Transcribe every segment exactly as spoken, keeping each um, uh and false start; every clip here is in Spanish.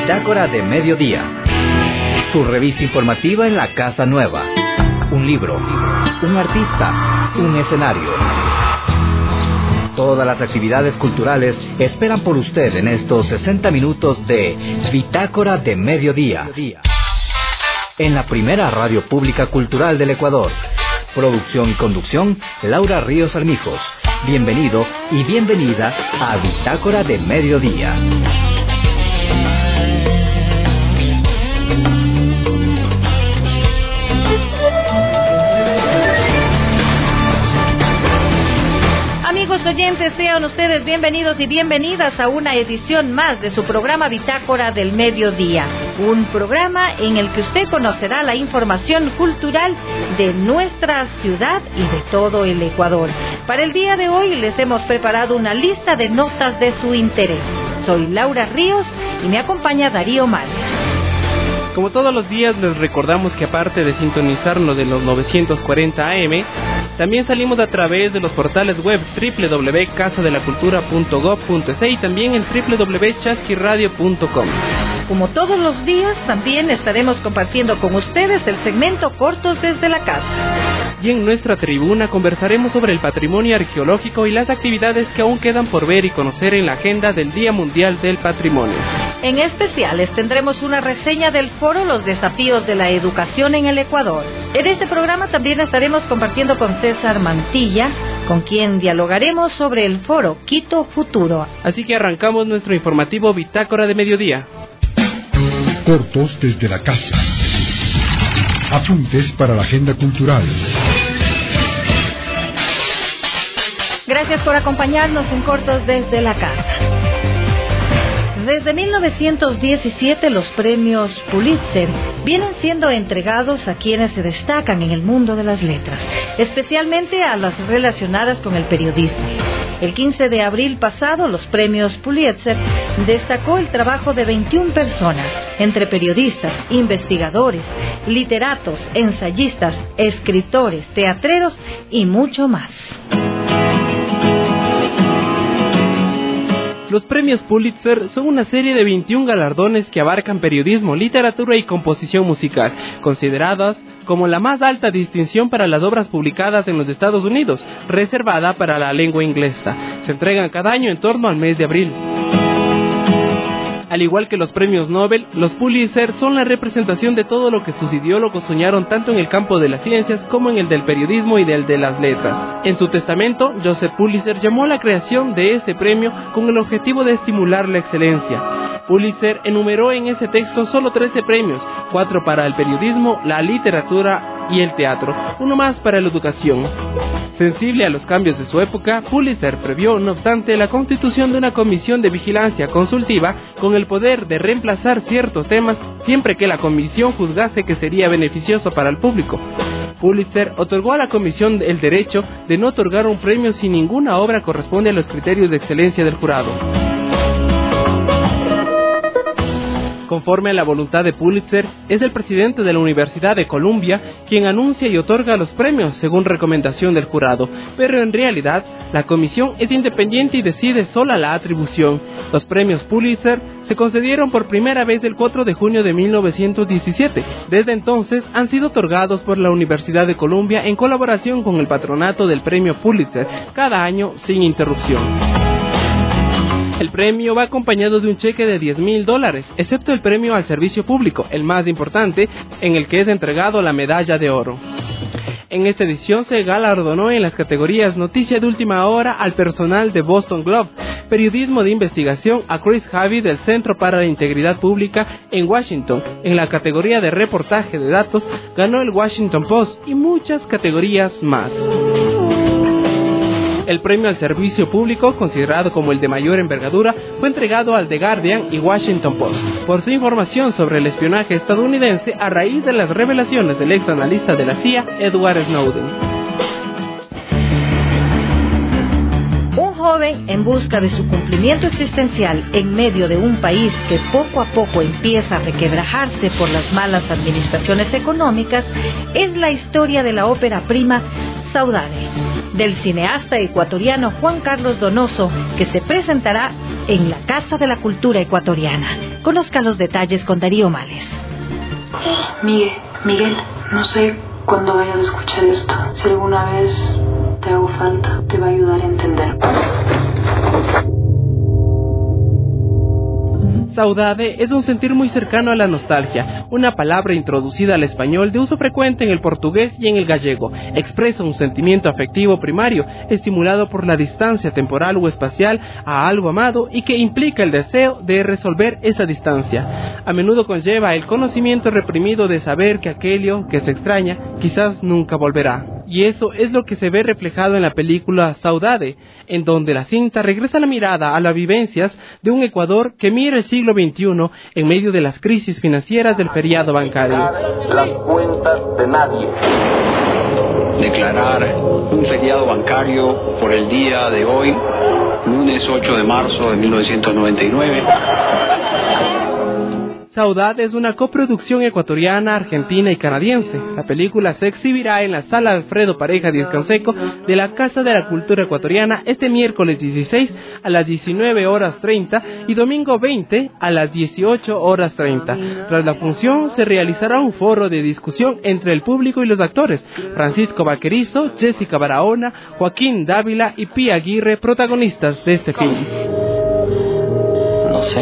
Bitácora de Mediodía, su revista informativa en la Casa Nueva. Un libro, un artista, un escenario. Todas las actividades culturales esperan por usted en estos sesenta minutos de Bitácora de Mediodía, en la primera radio pública cultural del Ecuador. Producción y conducción, Laura Ríos Armijos. Bienvenido y bienvenida a Bitácora de Mediodía. Amigos oyentes, sean ustedes bienvenidos y bienvenidas a una edición más de su programa Bitácora del Mediodía. Un programa en el que usted conocerá la información cultural de nuestra ciudad y de todo el Ecuador. Para el día de hoy les hemos preparado una lista de notas de su interés. Soy Laura Ríos y me acompaña Darío Márquez. Como todos los días les recordamos que aparte de sintonizarnos en los novecientos cuarenta A M, también salimos a través de los portales web doble u doble u doble u punto casa de la cultura punto gob punto es y también en doble u doble u doble u punto chasquiradio punto com. Como todos los días, también estaremos compartiendo con ustedes el segmento Cortos desde la Casa. Y en nuestra tribuna conversaremos sobre el patrimonio arqueológico y las actividades que aún quedan por ver y conocer en la agenda del Día Mundial del Patrimonio. En especiales tendremos una reseña del foro Los desafíos de la educación en el Ecuador. En este programa también estaremos compartiendo con César Mantilla, con quien dialogaremos sobre el foro Quito Futuro. Así que arrancamos nuestro informativo Bitácora de Mediodía. Cortos desde la casa. Apuntes para la agenda cultural. Gracias por acompañarnos en Cortos desde la Casa. Desde mil novecientos diecisiete los premios Pulitzer vienen siendo entregados a quienes se destacan en el mundo de las letras, especialmente a las relacionadas con el periodismo. El quince de abril pasado, los premios Pulitzer destacó el trabajo de veintiuna personas, entre periodistas, investigadores, literatos, ensayistas, escritores, teatreros y mucho más. Los premios Pulitzer son una serie de veintiún galardones que abarcan periodismo, literatura y composición musical, consideradas como la más alta distinción para las obras publicadas en los Estados Unidos, reservada para la lengua inglesa. Se entregan cada año en torno al mes de abril. Al igual que los premios Nobel, los Pulitzer son la representación de todo lo que sus ideólogos soñaron tanto en el campo de las ciencias como en el del periodismo y del de las letras. En su testamento, Joseph Pulitzer llamó a la creación de este premio con el objetivo de estimular la excelencia. Pulitzer enumeró en ese texto solo trece premios, cuatro para el periodismo, la literatura y el teatro, uno más para la educación. Sensible a los cambios de su época, Pulitzer previó, no obstante, la constitución de una comisión de vigilancia consultiva con el poder de reemplazar ciertos temas siempre que la comisión juzgase que sería beneficioso para el público. Pulitzer otorgó a la comisión el derecho de no otorgar un premio si ninguna obra corresponde a los criterios de excelencia del jurado. Conforme a la voluntad de Pulitzer, es el presidente de la Universidad de Columbia quien anuncia y otorga los premios según recomendación del jurado, pero en realidad la comisión es independiente y decide sola la atribución. Los premios Pulitzer se concedieron por primera vez el cuatro de junio de mil novecientos diecisiete. Desde entonces han sido otorgados por la Universidad de Columbia en colaboración con el patronato del premio Pulitzer, cada año sin interrupción. El premio va acompañado de un cheque de diez mil dólares, excepto el premio al servicio público, el más importante, en el que es entregado la medalla de oro. En esta edición se galardonó en las categorías Noticia de Última Hora al personal de Boston Globe, Periodismo de Investigación a Chris Javi del Centro para la Integridad Pública en Washington. En la categoría de Reportaje de Datos ganó el Washington Post y muchas categorías más. El premio al servicio público, considerado como el de mayor envergadura, fue entregado al The Guardian y Washington Post por su información sobre el espionaje estadounidense a raíz de las revelaciones del ex analista de la C I A, Edward Snowden. Un joven en busca de su cumplimiento existencial en medio de un país que poco a poco empieza a requebrajarse por las malas administraciones económicas es la historia de la ópera prima Saudade, del cineasta ecuatoriano Juan Carlos Donoso, que se presentará en la Casa de la Cultura Ecuatoriana. Conozca los detalles con Darío Males. Miguel, Miguel, no sé cuándo vayas a escuchar esto. Si alguna vez te hago falta, te va a ayudar a entender. Saudade es un sentir muy cercano a la nostalgia, una palabra introducida al español de uso frecuente en el portugués y en el gallego. Expresa un sentimiento afectivo primario, estimulado por la distancia temporal o espacial a algo amado y que implica el deseo de resolver esa distancia. A menudo conlleva el conocimiento reprimido de saber que aquello que se extraña quizás nunca volverá. Y eso es lo que se ve reflejado en la película Saudade, en donde la cinta regresa la mirada a las vivencias de un Ecuador que mira el siglo veintiuno en medio de las crisis financieras del feriado bancario. Las cuentas de nadie. Declarar un feriado bancario por el día de hoy, lunes ocho de marzo de mil novecientos noventa y nueve. Saudade es una coproducción ecuatoriana, argentina y canadiense. La película se exhibirá en la Sala Alfredo Pareja Díaz Canseco de la Casa de la Cultura Ecuatoriana este miércoles dieciséis a las diecinueve horas treinta y domingo veinte a las dieciocho horas treinta. Tras la función se realizará un foro de discusión entre el público y los actores. Francisco Vaquerizo, Jessica Barahona, Joaquín Dávila y Pía Aguirre, protagonistas de este film. No sé.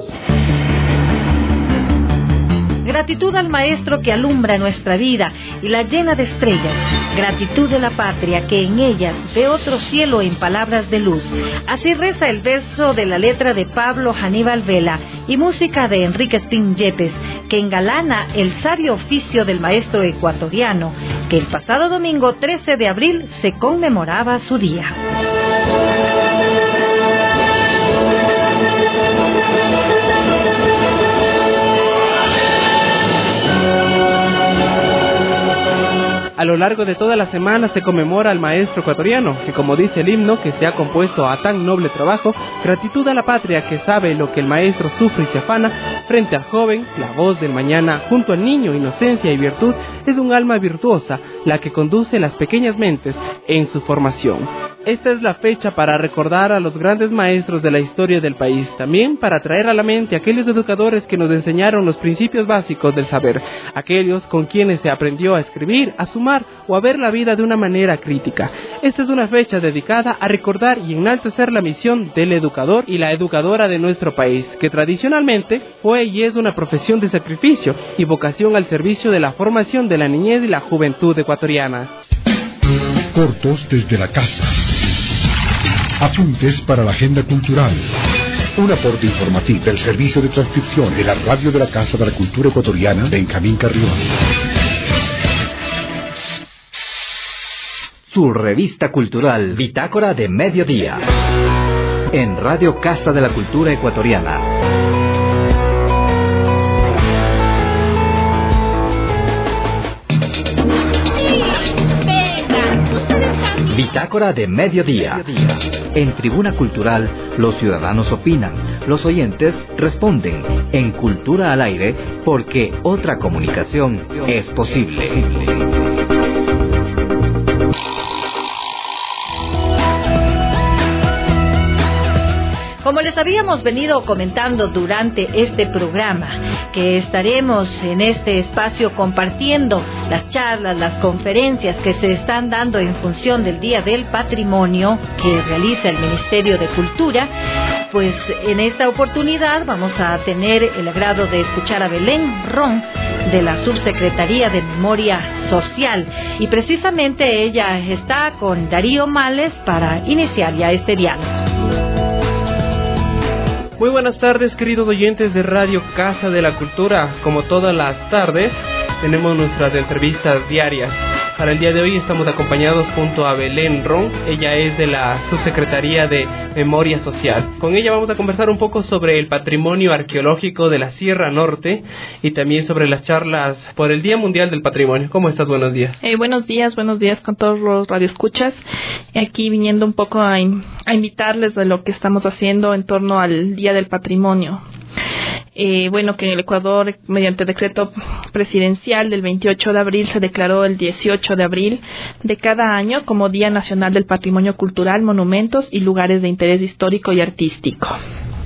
Gratitud al maestro que alumbra nuestra vida y la llena de estrellas. Gratitud de la patria que en ellas ve otro cielo en palabras de luz. Así reza el verso de la letra de Pablo Aníbal Vela y música de Enrique Espín Yepes, que engalana el sabio oficio del maestro ecuatoriano, que el pasado domingo trece de abril se conmemoraba su día. A lo largo de toda la semana se conmemora al maestro ecuatoriano, que como dice el himno que se ha compuesto a tan noble trabajo, gratitud a la patria que sabe lo que el maestro sufre y se afana, frente al joven, la voz del mañana, junto al niño, inocencia y virtud, es un alma virtuosa, la que conduce las pequeñas mentes en su formación. Esta es la fecha para recordar a los grandes maestros de la historia del país, también para traer a la mente a aquellos educadores que nos enseñaron los principios básicos del saber, aquellos con quienes se aprendió a escribir, a sumar o a ver la vida de una manera crítica. Esta es una fecha dedicada a recordar y enaltecer la misión del educador y la educadora de nuestro país, que tradicionalmente fue y es una profesión de sacrificio y vocación al servicio de la formación de la niñez y la juventud ecuatoriana. Cortos desde la casa. Apuntes para la agenda cultural. Un aporte informativo del servicio de transcripción de la radio de la Casa de la Cultura Ecuatoriana, Benjamín Carrión. Su revista cultural, Bitácora de Mediodía, en Radio Casa de la Cultura Ecuatoriana. Bitácora de Mediodía. En Tribuna Cultural, los ciudadanos opinan, los oyentes responden. En Cultura al Aire, porque otra comunicación es posible. Como les habíamos venido comentando durante este programa, que estaremos en este espacio compartiendo las charlas, las conferencias que se están dando en función del Día del Patrimonio que realiza el Ministerio de Cultura, pues en esta oportunidad vamos a tener el agrado de escuchar a Belén Ron de la Subsecretaría de Memoria Social, y precisamente ella está con Darío Males para iniciar ya este diálogo. Muy buenas tardes, queridos oyentes de Radio Casa de la Cultura. Como todas las tardes, tenemos nuestras entrevistas diarias. Para el día de hoy estamos acompañados junto a Belén Ron. Ella es de la Subsecretaría de Memoria Social. Con ella vamos a conversar un poco sobre el patrimonio arqueológico de la Sierra Norte y también sobre las charlas por el Día Mundial del Patrimonio. ¿Cómo estás? Buenos días. Eh, buenos días, buenos días con todos los radioescuchas. Aquí viniendo un poco a, in- a invitarles de lo que estamos haciendo en torno al Día del Patrimonio. Eh, bueno, que en el Ecuador, mediante decreto presidencial del veintiocho de abril, se declaró el dieciocho de abril de cada año como Día Nacional del Patrimonio Cultural, Monumentos y Lugares de Interés Histórico y Artístico.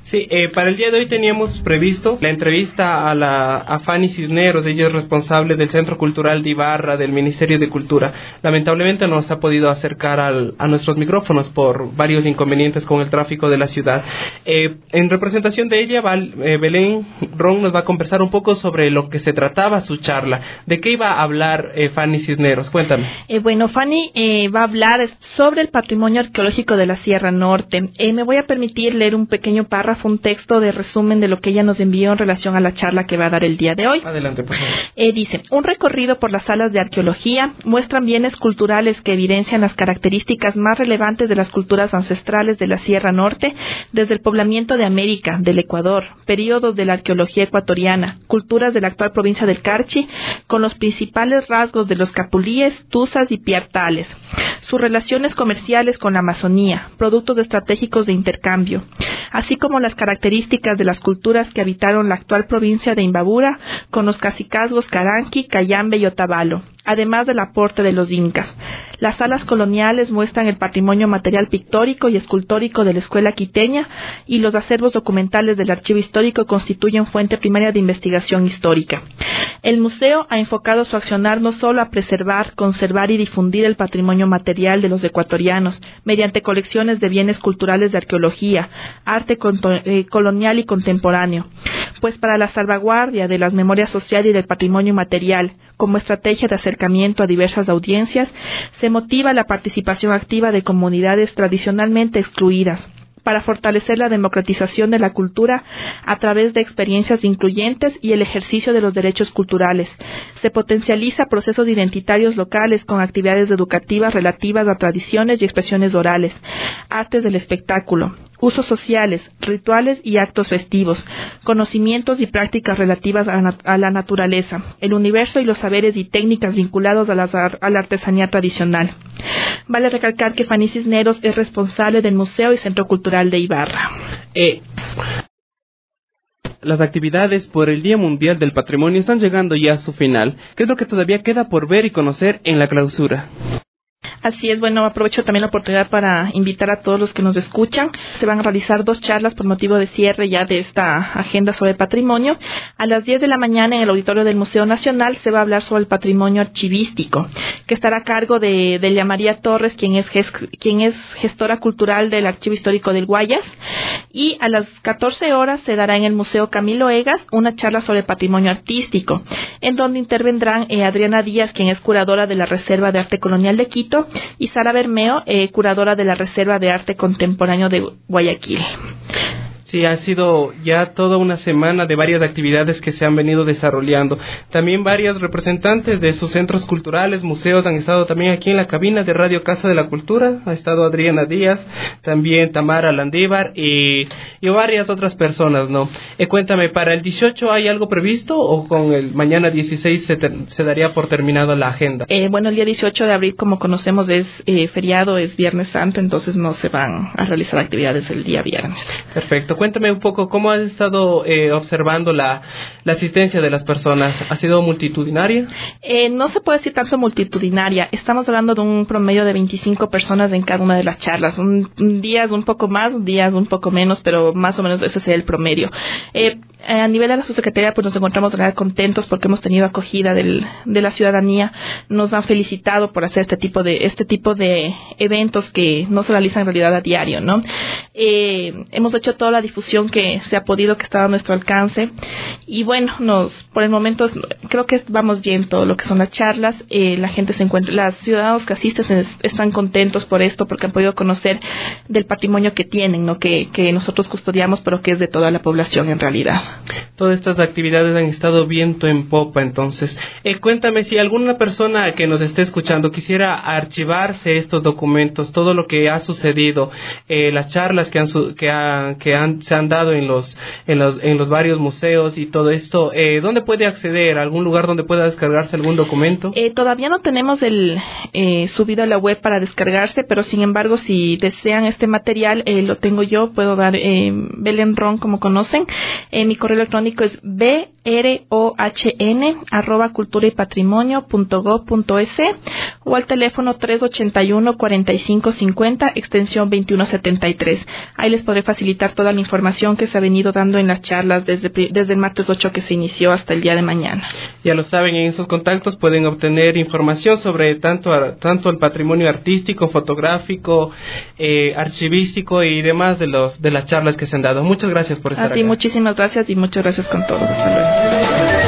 Sí, eh, para el día de hoy teníamos previsto la entrevista a la a Fanny Cisneros. Ella es responsable del Centro Cultural de Ibarra, del Ministerio de Cultura. Lamentablemente no se ha podido acercar al, a nuestros micrófonos por varios inconvenientes con el tráfico de la ciudad. Eh, en representación de ella, Val, eh, Belén Ron nos va a conversar un poco sobre lo que se trataba su charla. ¿De qué iba a hablar eh, Fanny Cisneros? Cuéntame. Eh, bueno, Fanny eh, va a hablar sobre el patrimonio arqueológico de la Sierra Norte. Eh, me voy a permitir leer un pequeño párrafo, un texto de resumen de lo que ella nos envió en relación a la charla que va a dar el día de hoy. Adelante, por favor. Eh, dice, un recorrido por las salas de arqueología muestran bienes culturales que evidencian las características más relevantes de las culturas ancestrales de la Sierra Norte, desde el poblamiento de América, del Ecuador, periodos de la arqueología ecuatoriana, culturas de la actual provincia del Carchi, con los principales rasgos de los capulíes, tuzas y piartales, sus relaciones comerciales con la Amazonía, productos estratégicos de intercambio, así como las características de las culturas que habitaron la actual provincia de Imbabura, con los cacicazgos Caranqui, Cayambe y Otavalo, además del aporte de los incas. Las salas coloniales muestran el patrimonio material pictórico y escultórico de la escuela quiteña, y los acervos documentales del archivo histórico constituyen fuente primaria de investigación histórica. El museo ha enfocado su accionar no solo a preservar, conservar y difundir el patrimonio material de los ecuatorianos mediante colecciones de bienes culturales de arqueología, arte eh, colonial y contemporáneo, pues para la salvaguardia de las memorias sociales y del patrimonio material, como estrategia de acercamiento a diversas audiencias, se motiva la participación activa de comunidades tradicionalmente excluidas, para fortalecer la democratización de la cultura a través de experiencias incluyentes y el ejercicio de los derechos culturales. Se potencializa procesos identitarios locales con actividades educativas relativas a tradiciones y expresiones orales, artes del espectáculo, usos sociales, rituales y actos festivos, conocimientos y prácticas relativas a, nat- a la naturaleza, el universo y los saberes y técnicas vinculados a, las ar- a la artesanía tradicional. Vale recalcar que Fanny Cisneros es responsable del Museo y Centro Cultural de Ibarra. Eh, las actividades por el Día Mundial del Patrimonio están llegando ya a su final. ¿Qué es lo que todavía queda por ver y conocer en la clausura? Así es, bueno, aprovecho también la oportunidad para invitar a todos los que nos escuchan. Se van a realizar dos charlas por motivo de cierre ya de esta agenda sobre patrimonio. A las diez de la mañana en el auditorio del Museo Nacional se va a hablar sobre el patrimonio archivístico, que estará a cargo de Delia María Torres, quien es, ges, quien es gestora cultural del Archivo Histórico del Guayas. Y a las catorce horas se dará en el Museo Camilo Egas una charla sobre patrimonio artístico, en donde intervendrán eh, Adriana Díaz, quien es curadora de la Reserva de Arte Colonial de Quito, y Sara Bermeo, eh, curadora de la Reserva de Arte Contemporáneo de Guayaquil. Sí, ha sido ya toda una semana de varias actividades que se han venido desarrollando. También varios representantes de sus centros culturales, museos han estado también aquí en la cabina de Radio Casa de la Cultura. Ha estado Adriana Díaz, también Tamara Landívar y, y varias otras personas, ¿no? Eh, cuéntame, ¿para el dieciocho hay algo previsto o con el mañana dieciséis se, ter, se daría por terminado la agenda? Eh, bueno, el día dieciocho de abril, como conocemos, es eh, feriado, es Viernes Santo, entonces no se van a realizar actividades el día viernes. Perfecto. Cuéntame un poco, ¿cómo has estado eh, observando la, la asistencia de las personas? ¿Ha sido multitudinaria? Eh, no se puede decir tanto multitudinaria. Estamos hablando de un promedio de veinticinco personas en cada una de las charlas. Un, un días un poco más, días un poco menos, pero más o menos ese sería el promedio. Eh, a nivel de la subsecretaría, pues nos encontramos de verdad contentos porque hemos tenido acogida del, de la ciudadanía. Nos han felicitado por hacer este tipo de este tipo de eventos que no se realizan en realidad a diario, ¿no? Eh, hemos hecho toda la difusión que se ha podido, que estaba a nuestro alcance, y bueno, nos por el momento creo que vamos bien todo lo que son las charlas. Eh, la gente se encuentra, los ciudadanos que asisten es, están contentos por esto porque han podido conocer del patrimonio que tienen, ¿no? que, que nosotros custodiamos, pero que es de toda la población en realidad. Todas estas actividades han estado viento en popa, entonces. Eh, cuéntame, si alguna persona que nos esté escuchando quisiera archivarse estos documentos, todo lo que ha sucedido, eh, las charlas que han su, que, ha, que han, se han dado en los, en los, en los varios museos y todo esto, eh, ¿dónde puede acceder? ¿Algún lugar donde pueda descargarse algún documento? Eh, todavía no tenemos el eh, subido a la web para descargarse, pero sin embargo, si desean este material, eh, lo tengo yo, puedo dar eh, Belén Ron, como conocen. Eh, mi correo electrónico es b r o h n arroba cultura y patrimonio punto gob punto es o al teléfono tres ochenta y uno cuarenta y cinco cincuenta extensión veintiuno setenta y tres. Ahí les podré facilitar toda la información información que se ha venido dando en las charlas desde, desde el martes ocho que se inició hasta el día de mañana. Ya lo saben, en esos contactos pueden obtener información sobre tanto, tanto el patrimonio artístico, fotográfico, eh, archivístico y demás de, los, de las charlas que se han dado. Muchas gracias por estar aquí. A ti acá. Muchísimas gracias y muchas gracias con todo. Hasta luego.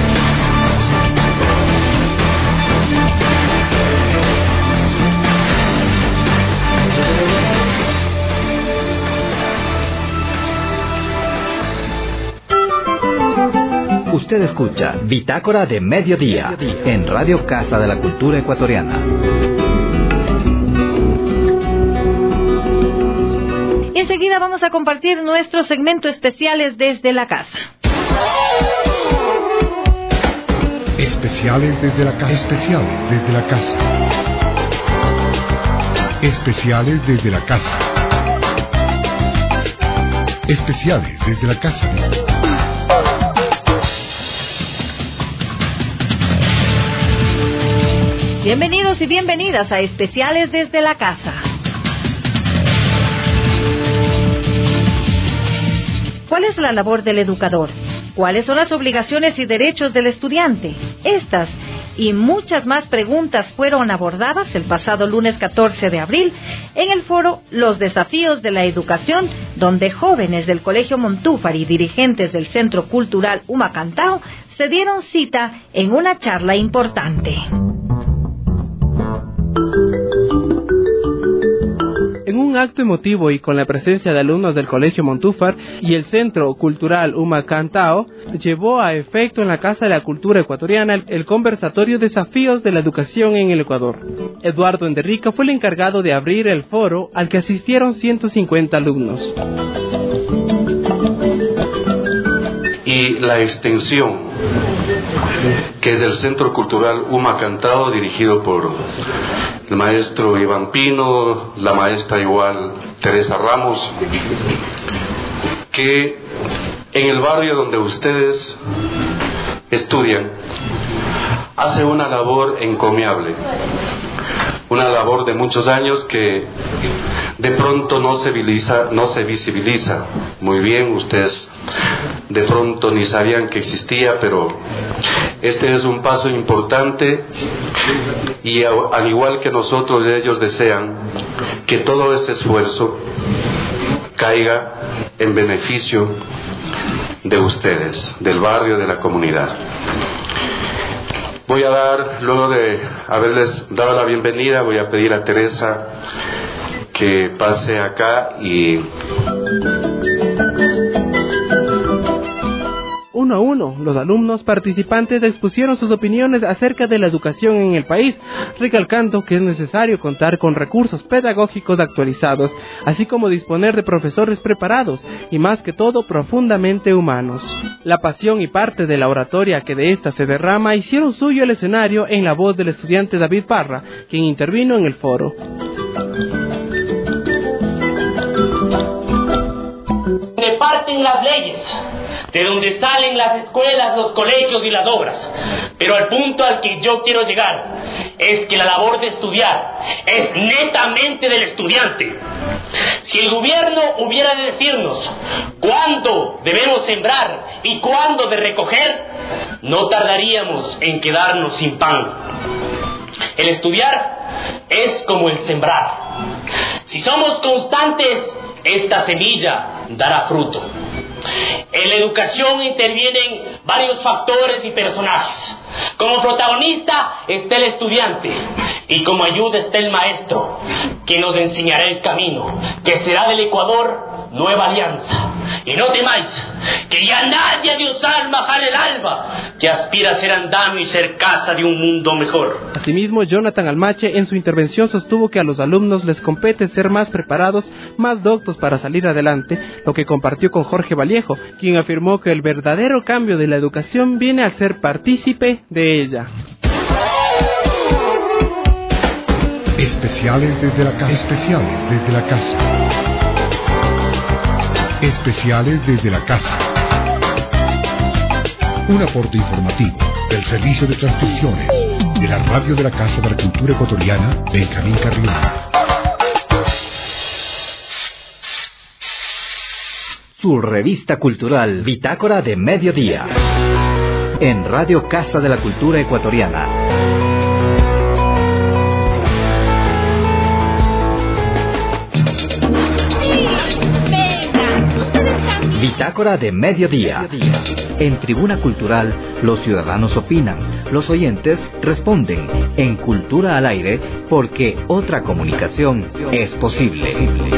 Usted escucha Bitácora de Mediodía en Radio Casa de la Cultura Ecuatoriana. Enseguida vamos a compartir nuestros segmentos especiales desde la casa. Especiales desde la casa. Especiales desde la casa. Especiales desde la casa. Especiales desde la casa. Bienvenidos y bienvenidas a Especiales desde la casa. ¿Cuál es la labor del educador? ¿Cuáles son las obligaciones y derechos del estudiante? Estas y muchas más preguntas fueron abordadas el pasado lunes catorce de abril en el foro Los Desafíos de la Educación, donde jóvenes del Colegio Montúfar y dirigentes del Centro Cultural Humacantao se dieron cita en una charla importante. En un acto emotivo y con la presencia de alumnos del Colegio Montúfar y el Centro Cultural Humacantao, llevó a efecto en la Casa de la Cultura Ecuatoriana el, el conversatorio Desafíos de la Educación en el Ecuador. Eduardo Enderrica fue el encargado de abrir el foro al que asistieron ciento cincuenta alumnos. Y la extensión, que es del Centro Cultural Humacantao, dirigido por el maestro Iván Pino, la maestra igual Teresa Ramos, que en el barrio donde ustedes estudian hace una labor encomiable, una labor de muchos años que de pronto no se visibiliza, no se visibiliza muy bien. Ustedes de pronto ni sabían que existía, pero este es un paso importante y al igual que nosotros, ellos desean que todo ese esfuerzo caiga en beneficio de ustedes, del barrio, de la comunidad. Voy a dar, luego de haberles dado la bienvenida, voy a pedir a Teresa que pase acá y... Uno a uno, los alumnos participantes expusieron sus opiniones acerca de la educación en el país, recalcando que es necesario contar con recursos pedagógicos actualizados, así como disponer de profesores preparados y más que todo profundamente humanos. La pasión y parte de la oratoria que de esta se derrama hicieron suyo el escenario en la voz del estudiante David Parra, quien intervino en el foro. De parten las leyes, de donde salen las escuelas, los colegios y las obras. Pero al punto al que yo quiero llegar es que la labor de estudiar es netamente del estudiante. Si el gobierno hubiera de decirnos cuándo debemos sembrar y cuándo de recoger, no tardaríamos en quedarnos sin pan. El estudiar es como el sembrar. Si somos constantes, esta semilla dará fruto. En la educación intervienen varios factores y personajes. Como protagonista está el estudiante y como ayuda está el maestro, que nos enseñará el camino, que será del Ecuador nueva alianza. Y no temáis, que ya nadie de os alma jale el alba, que aspira a ser andamio y ser casa de un mundo mejor. Asimismo, Jonathan Almache en su intervención sostuvo que a los alumnos les compete ser más preparados, más doctos para salir adelante, lo que compartió con Jorge Vallejo, quien afirmó que el verdadero cambio de la educación viene al ser partícipe de ella. Especiales desde la casa. Especiales desde la casa. Especiales desde la casa. Un aporte informativo del Servicio de Transmisiones de la Radio de la Casa de la Cultura Ecuatoriana, Benjamín Carrión. su revista cultural Bitácora de Mediodía, en Radio Casa de la Cultura Ecuatoriana. Bitácora de Mediodía. En Tribuna Cultural, los ciudadanos opinan, los oyentes responden. En Cultura al Aire, porque otra comunicación es posible.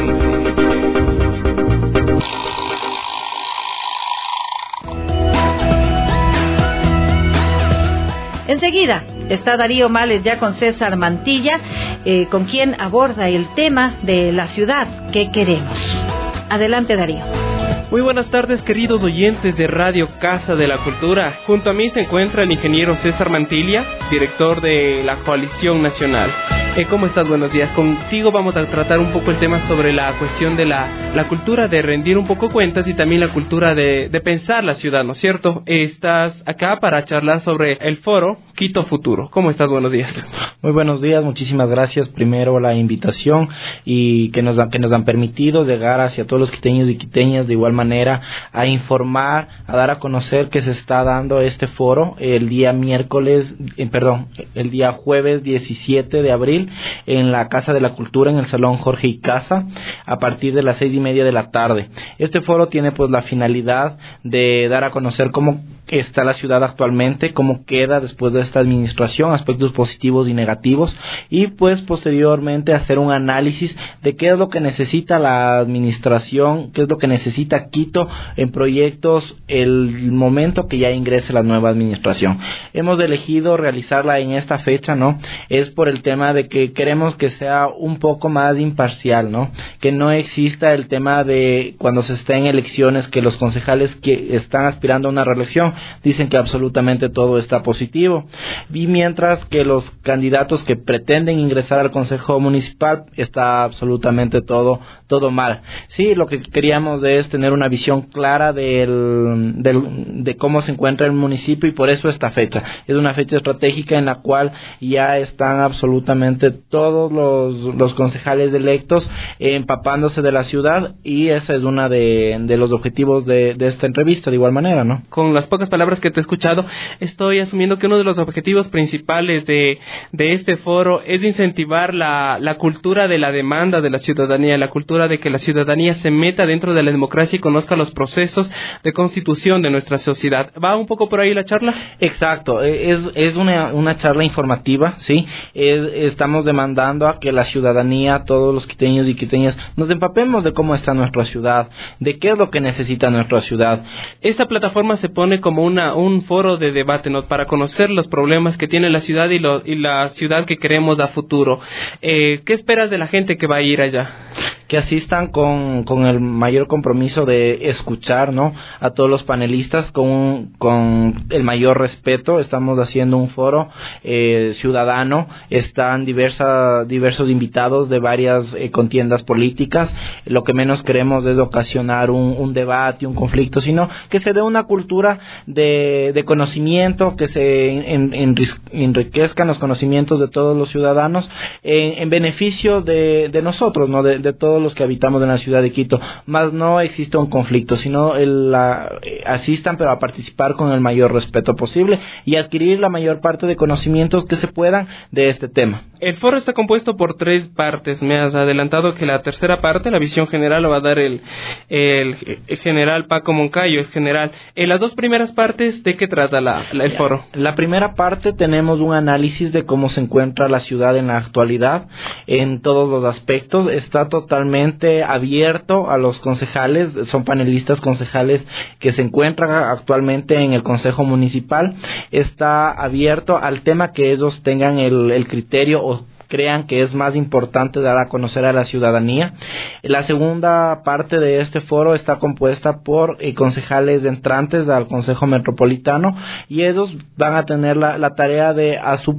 Enseguida está Darío Males ya con César Mantilla, eh, con quien aborda el tema de la ciudad que queremos. Adelante, Darío. Muy buenas tardes, queridos oyentes de Radio Casa de la Cultura. Junto a mí se encuentra el ingeniero César Mantilla, director de la Coalición Nacional. Eh, ¿Cómo estás? Buenos días. Contigo vamos a tratar un poco el tema sobre la cuestión de la, la cultura de rendir un poco cuentas y también la cultura de, de pensar la ciudad, ¿no es cierto? Estás acá para charlar sobre el foro Quito Futuro. ¿Cómo estás? Buenos días. Muy buenos días, muchísimas gracias primero la invitación y que nos, que nos han permitido llegar hacia todos los quiteños y quiteñas de igual manera a informar, a dar a conocer que se está dando este foro el día miércoles, eh, perdón, el día jueves diecisiete de abril en la Casa de la Cultura, en el Salón Jorge Icaza, a partir de las seis y media de la tarde. Este foro tiene pues la finalidad de dar a conocer cómo está la ciudad actualmente, cómo queda después de esta administración, aspectos positivos y negativos, y pues posteriormente hacer un análisis de qué es lo que necesita la administración, qué es lo que necesita Quito en proyectos el momento que ya ingrese la nueva administración. Hemos elegido realizarla en esta fecha, ¿no? Es por el tema de que queremos que sea un poco más imparcial, ¿no? Que no exista el tema de cuando se está en elecciones que los concejales que están aspirando a una reelección dicen que absolutamente todo está positivo, y mientras que los candidatos que pretenden ingresar al Consejo Municipal está absolutamente todo todo mal. Sí, lo que queríamos es tener una visión clara del, del, de cómo se encuentra el municipio, y por eso esta fecha. Es una fecha estratégica en la cual ya están absolutamente todos los, los concejales electos eh, empapándose de la ciudad, y ese es uno de, de los objetivos de, de esta entrevista de igual manera, ¿no? Con las pocas palabras que te he escuchado, estoy asumiendo que uno de los objetivos principales de, de este foro es incentivar la, la cultura de la demanda de la ciudadanía, la cultura de que la ciudadanía se meta dentro de la democracia y conozca los procesos de constitución de nuestra sociedad. ¿Va un poco por ahí la charla? Exacto, es, es una, una charla informativa, ¿sí? Es, estamos demandando a que la ciudadanía, todos los quiteños y quiteñas, nos empapemos de cómo está nuestra ciudad, de qué es lo que necesita nuestra ciudad. Esta plataforma se pone como una un foro de debate, ¿no? Para conocer los problemas que tiene la ciudad y, lo, y la ciudad que queremos a futuro. Eh, ¿Qué esperas de la gente que va a ir allá? Que asistan con, con el mayor compromiso de escuchar, ¿no? A todos los panelistas con, con el mayor respeto. Estamos haciendo un foro eh, ciudadano. Están diversa, diversos invitados de varias eh, contiendas políticas. Lo que menos queremos es ocasionar un, un debate, un conflicto, sino que se dé una cultura de, de conocimiento, que se en, en, enriquezcan los conocimientos de todos los ciudadanos en, en beneficio de, de nosotros, ¿no? De, de todos los que habitamos en la ciudad de Quito, más no existe un conflicto, sino el, la, eh, asistan pero a participar con el mayor respeto posible y adquirir la mayor parte de conocimientos que se puedan de este tema. El foro está compuesto por tres partes. Me has adelantado que la tercera parte, la visión general, lo va a dar el, el, el general Paco Moncayo, es general. En las dos primeras partes, ¿de qué trata la, la, el foro? La primera parte tenemos un análisis de cómo se encuentra la ciudad en la actualidad, en todos los aspectos. Está totalmente abierto a los concejales, son panelistas concejales que se encuentran actualmente en el Consejo Municipal. Está abierto al tema que ellos tengan el, el criterio o crean que es más importante dar a conocer a la ciudadanía. La segunda parte de este foro está compuesta por eh, concejales entrantes al Consejo Metropolitano, y ellos van a tener la, la tarea de a su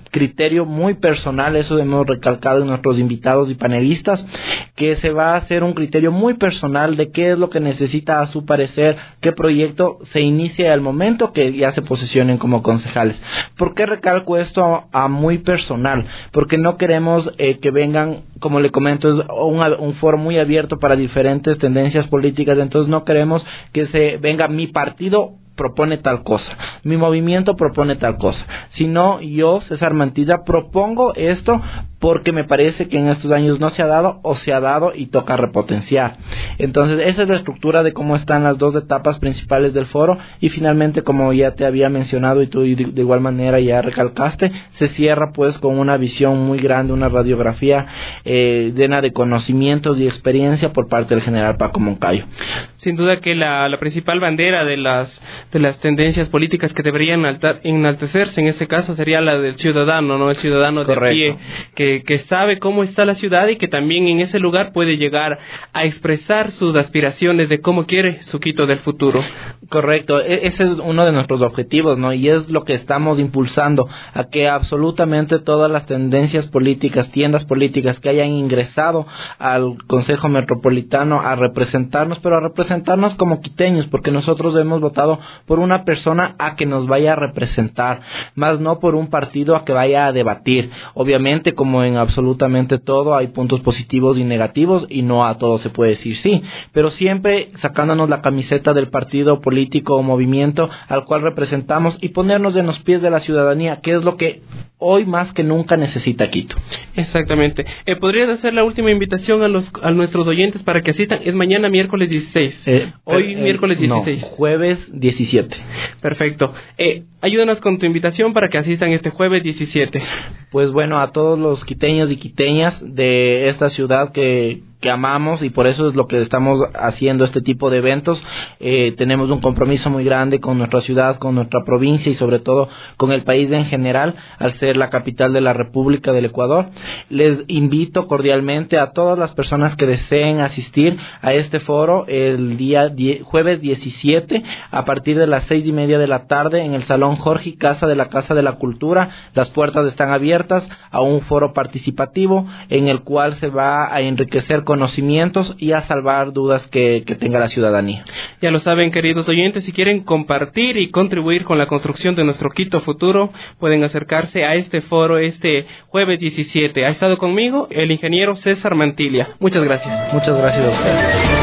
criterio muy personal, eso hemos recalcado en nuestros invitados y panelistas, que se va a hacer un criterio muy personal de qué es lo que necesita a su parecer, qué proyecto se inicia al momento que ya se posesionen como concejales. ¿Por qué recalco esto a, a muy personal? Porque no queremos eh, que vengan, como le comento, es un, un foro muy abierto para diferentes tendencias políticas, entonces no queremos que se venga mi partido propone tal cosa, mi movimiento propone tal cosa, sino yo, César Mantilla, propongo esto porque me parece que en estos años no se ha dado o se ha dado y toca repotenciar. Entonces esa es la estructura de cómo están las dos etapas principales del foro, y finalmente, como ya te había mencionado y tú de igual manera ya recalcaste, se cierra pues con una visión muy grande, una radiografía eh, llena de conocimientos y experiencia por parte del general Paco Moncayo. Sin duda que la, la principal bandera de las de las tendencias políticas que deberían altar, enaltecerse en ese caso sería la del ciudadano, ¿no? El ciudadano de pie, que, que sabe cómo está la ciudad y que también en ese lugar puede llegar a expresar sus aspiraciones de cómo quiere su Quito del futuro. Correcto, e- ese es uno de nuestros objetivos, ¿no? Y es lo que estamos impulsando, a que absolutamente todas las tendencias políticas, tiendas políticas que hayan ingresado al Consejo Metropolitano a representarnos, pero a representarnos como quiteños, porque nosotros hemos votado por una persona a que nos vaya a representar, más no por un partido a que vaya a debatir. Obviamente, como en absolutamente todo, hay puntos positivos y negativos y no a todo se puede decir sí, pero siempre sacándonos la camiseta del partido político o movimiento al cual representamos y ponernos en los pies de la ciudadanía, que es lo que hoy más que nunca necesita Quito. Exactamente. Eh, ¿Podrías hacer la última invitación a los a nuestros oyentes para que asistan? Es mañana miércoles dieciséis. Eh, hoy eh, miércoles dieciséis. No, jueves diecisiete. Perfecto. Eh, ayúdanos con tu invitación para que asistan este jueves diecisiete. Pues bueno, a todos los quiteños y quiteñas de esta ciudad que que amamos, y por eso es lo que estamos haciendo este tipo de eventos. Eh, tenemos un compromiso muy grande con nuestra ciudad, con nuestra provincia y sobre todo con el país en general, al ser la capital de la República del Ecuador. Les invito cordialmente a todas las personas que deseen asistir a este foro el día die- jueves diecisiete a partir de las seis y media de la tarde en el Salón Jorge Casa de la Casa de la Cultura. Las puertas están abiertas a un foro participativo en el cual se va a enriquecer conocimientos y a salvar dudas que, que tenga la ciudadanía. Ya lo saben, queridos oyentes, si quieren compartir y contribuir con la construcción de nuestro Quito futuro, pueden acercarse a este foro este jueves diecisiete. Ha estado conmigo el ingeniero César Mantilla. Muchas gracias. Muchas gracias a ustedes.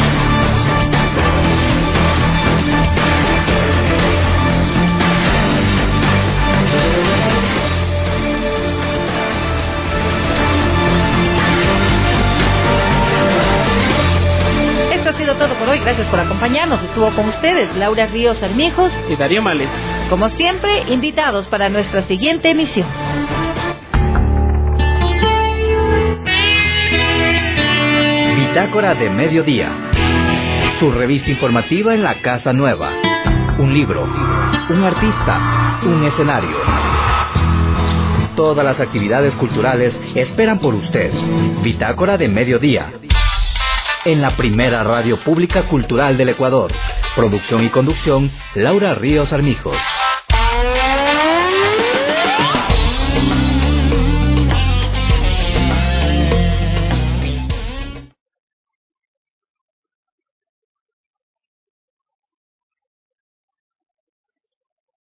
Todo por hoy, gracias por acompañarnos. Estuvo con ustedes Laura Ríos Armijos y Darío Males. Como siempre, invitados para nuestra siguiente emisión. Bitácora de Mediodía, su revista informativa en la Casa Nueva. Un libro, un artista, un escenario. Todas las actividades culturales esperan por usted. Bitácora de Mediodía, en la primera radio pública cultural del Ecuador. Producción y conducción, Laura Ríos Armijos.